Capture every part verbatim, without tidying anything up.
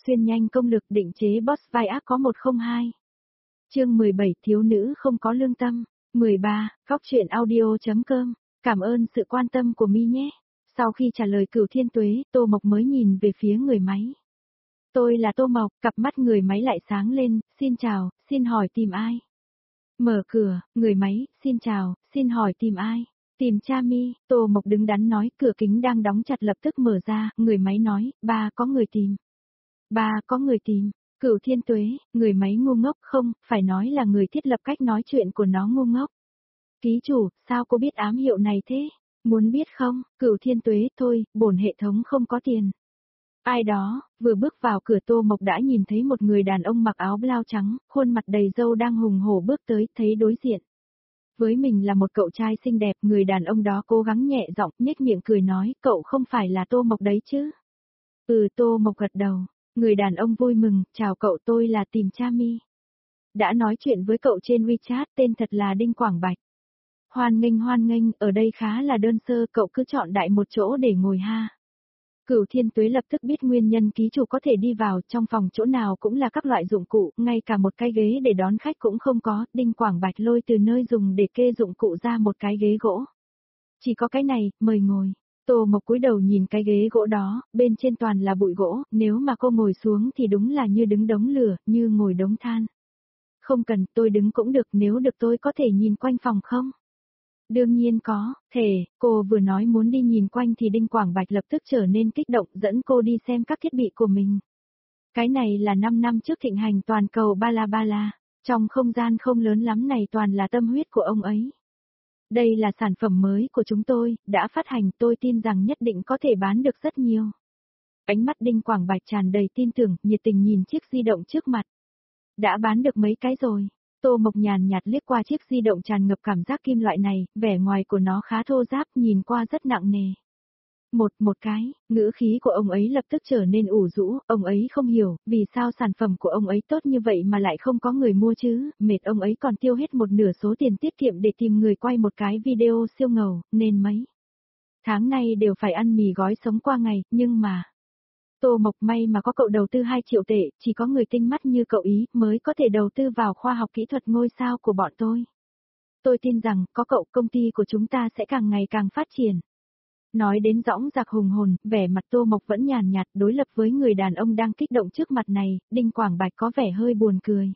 Xuyên nhanh công lực định chế boss vai ác có một không hai. Chương mười bảy thiếu nữ không có lương tâm. mười ba, góc truyện audio.com. Cảm ơn sự quan tâm của mi nhé. Sau khi trả lời Cửu Thiên Tuế, Tô Mộc mới nhìn về phía người máy. Tôi là Tô Mộc, cặp mắt người máy lại sáng lên, xin chào, xin hỏi tìm ai? Mở cửa, người máy, xin chào, xin hỏi tìm ai? Tìm cha mi, Tô Mộc đứng đắn nói, cửa kính đang đóng chặt lập tức mở ra, người máy nói, ba có người tìm. Ba có người tìm, Cửu Thiên Tuế, người máy ngu ngốc không, phải nói là người thiết lập cách nói chuyện của nó ngu ngốc. Ký chủ, sao cô biết ám hiệu này thế? Muốn biết không, Cửu Thiên Tuế, thôi, bổn hệ thống không có tiền. Ai đó, vừa bước vào cửa Tô Mộc đã nhìn thấy một người đàn ông mặc áo blau trắng, khuôn mặt đầy râu đang hùng hổ bước tới, thấy đối diện. Với mình là một cậu trai xinh đẹp, người đàn ông đó cố gắng nhẹ giọng, nhếch miệng cười nói, cậu không phải là Tô Mộc đấy chứ? Ừ, Tô Mộc gật đầu. Người đàn ông vui mừng, chào cậu, tôi là tìm cha mi. Đã nói chuyện với cậu trên WeChat, tên thật là Đinh Quảng Bạch. Hoan nghênh hoan nghênh, ở đây khá là đơn sơ, cậu cứ chọn đại một chỗ để ngồi ha. Cửu Thiên Tuế lập tức biết nguyên nhân ký chủ có thể đi vào, trong phòng chỗ nào cũng là các loại dụng cụ, ngay cả một cái ghế để đón khách cũng không có, Đinh Quảng Bạch lôi từ nơi dùng để kê dụng cụ ra một cái ghế gỗ. Chỉ có cái này, mời ngồi. Tô Mộc cúi đầu nhìn cái ghế gỗ đó, bên trên toàn là bụi gỗ, nếu mà cô ngồi xuống thì đúng là như đứng đống lửa, như ngồi đống than. Không cần, tôi đứng cũng được, nếu được tôi có thể nhìn quanh phòng không? Đương nhiên có, thể, cô vừa nói muốn đi nhìn quanh thì Đinh Quảng Bạch lập tức trở nên kích động dẫn cô đi xem các thiết bị của mình. Cái này là năm năm trước thịnh hành toàn cầu Bala Bala, trong không gian không lớn lắm này toàn là tâm huyết của ông ấy. Đây là sản phẩm mới của chúng tôi, đã phát hành, tôi tin rằng nhất định có thể bán được rất nhiều. Ánh mắt Đinh Quảng Bạch tràn đầy tin tưởng, nhiệt tình nhìn chiếc di động trước mặt. Đã bán được mấy cái rồi? Tô Mộc nhàn nhạt liếc qua chiếc di động tràn ngập cảm giác kim loại này, vẻ ngoài của nó khá thô ráp, nhìn qua rất nặng nề. Một, một cái, ngữ khí của ông ấy lập tức trở nên ủ rũ, ông ấy không hiểu, vì sao sản phẩm của ông ấy tốt như vậy mà lại không có người mua chứ, mệt ông ấy còn tiêu hết một nửa số tiền tiết kiệm để tìm người quay một cái video siêu ngầu, nên mấy tháng nay đều phải ăn mì gói sống qua ngày, nhưng mà... Tô Mộc may mà có cậu đầu tư hai triệu tệ, chỉ có người tinh mắt như cậu ý mới có thể đầu tư vào khoa học kỹ thuật ngôi sao của bọn tôi. Tôi tin rằng, có cậu công ty của chúng ta sẽ càng ngày càng phát triển. Nói đến dõng dạc hùng hồn, vẻ mặt Tô Mộc vẫn nhàn nhạt đối lập với người đàn ông đang kích động trước mặt này, Đinh Quảng Bạch có vẻ hơi buồn cười.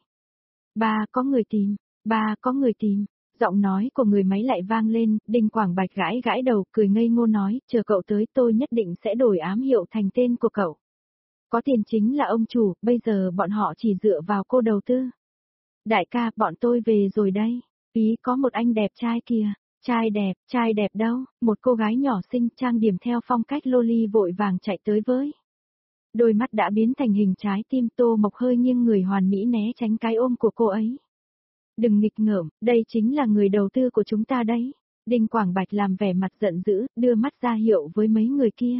Ba có người tìm, ba có người tìm. Giọng nói của người máy lại vang lên, Đinh Quảng Bạch gãi gãi đầu, cười ngây ngô nói, chờ cậu tới tôi nhất định sẽ đổi ám hiệu thành tên của cậu. Có tiền chính là ông chủ, bây giờ bọn họ chỉ dựa vào cô đầu tư. Đại ca, bọn tôi về rồi đây. Ý có một anh đẹp trai kìa. Trai đẹp, trai đẹp đâu, một cô gái nhỏ xinh trang điểm theo phong cách loli vội vàng chạy tới với. Đôi mắt đã biến thành hình trái tim, Tô Mộc hơi nghiêng người hoàn mỹ né tránh cái ôm của cô ấy. Đừng nghịch ngợm, đây chính là người đầu tư của chúng ta đấy. Đinh Quảng Bạch làm vẻ mặt giận dữ, đưa mắt ra hiệu với mấy người kia.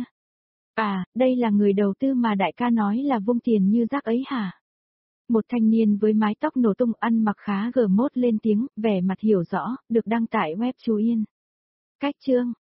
À, đây là người đầu tư mà đại ca nói là vung tiền như rác ấy hả? Một thanh niên với mái tóc nổ tung ăn mặc khá gờ mốt lên tiếng, vẻ mặt hiểu rõ, được đăng tải web Chú Yên. Cách chương,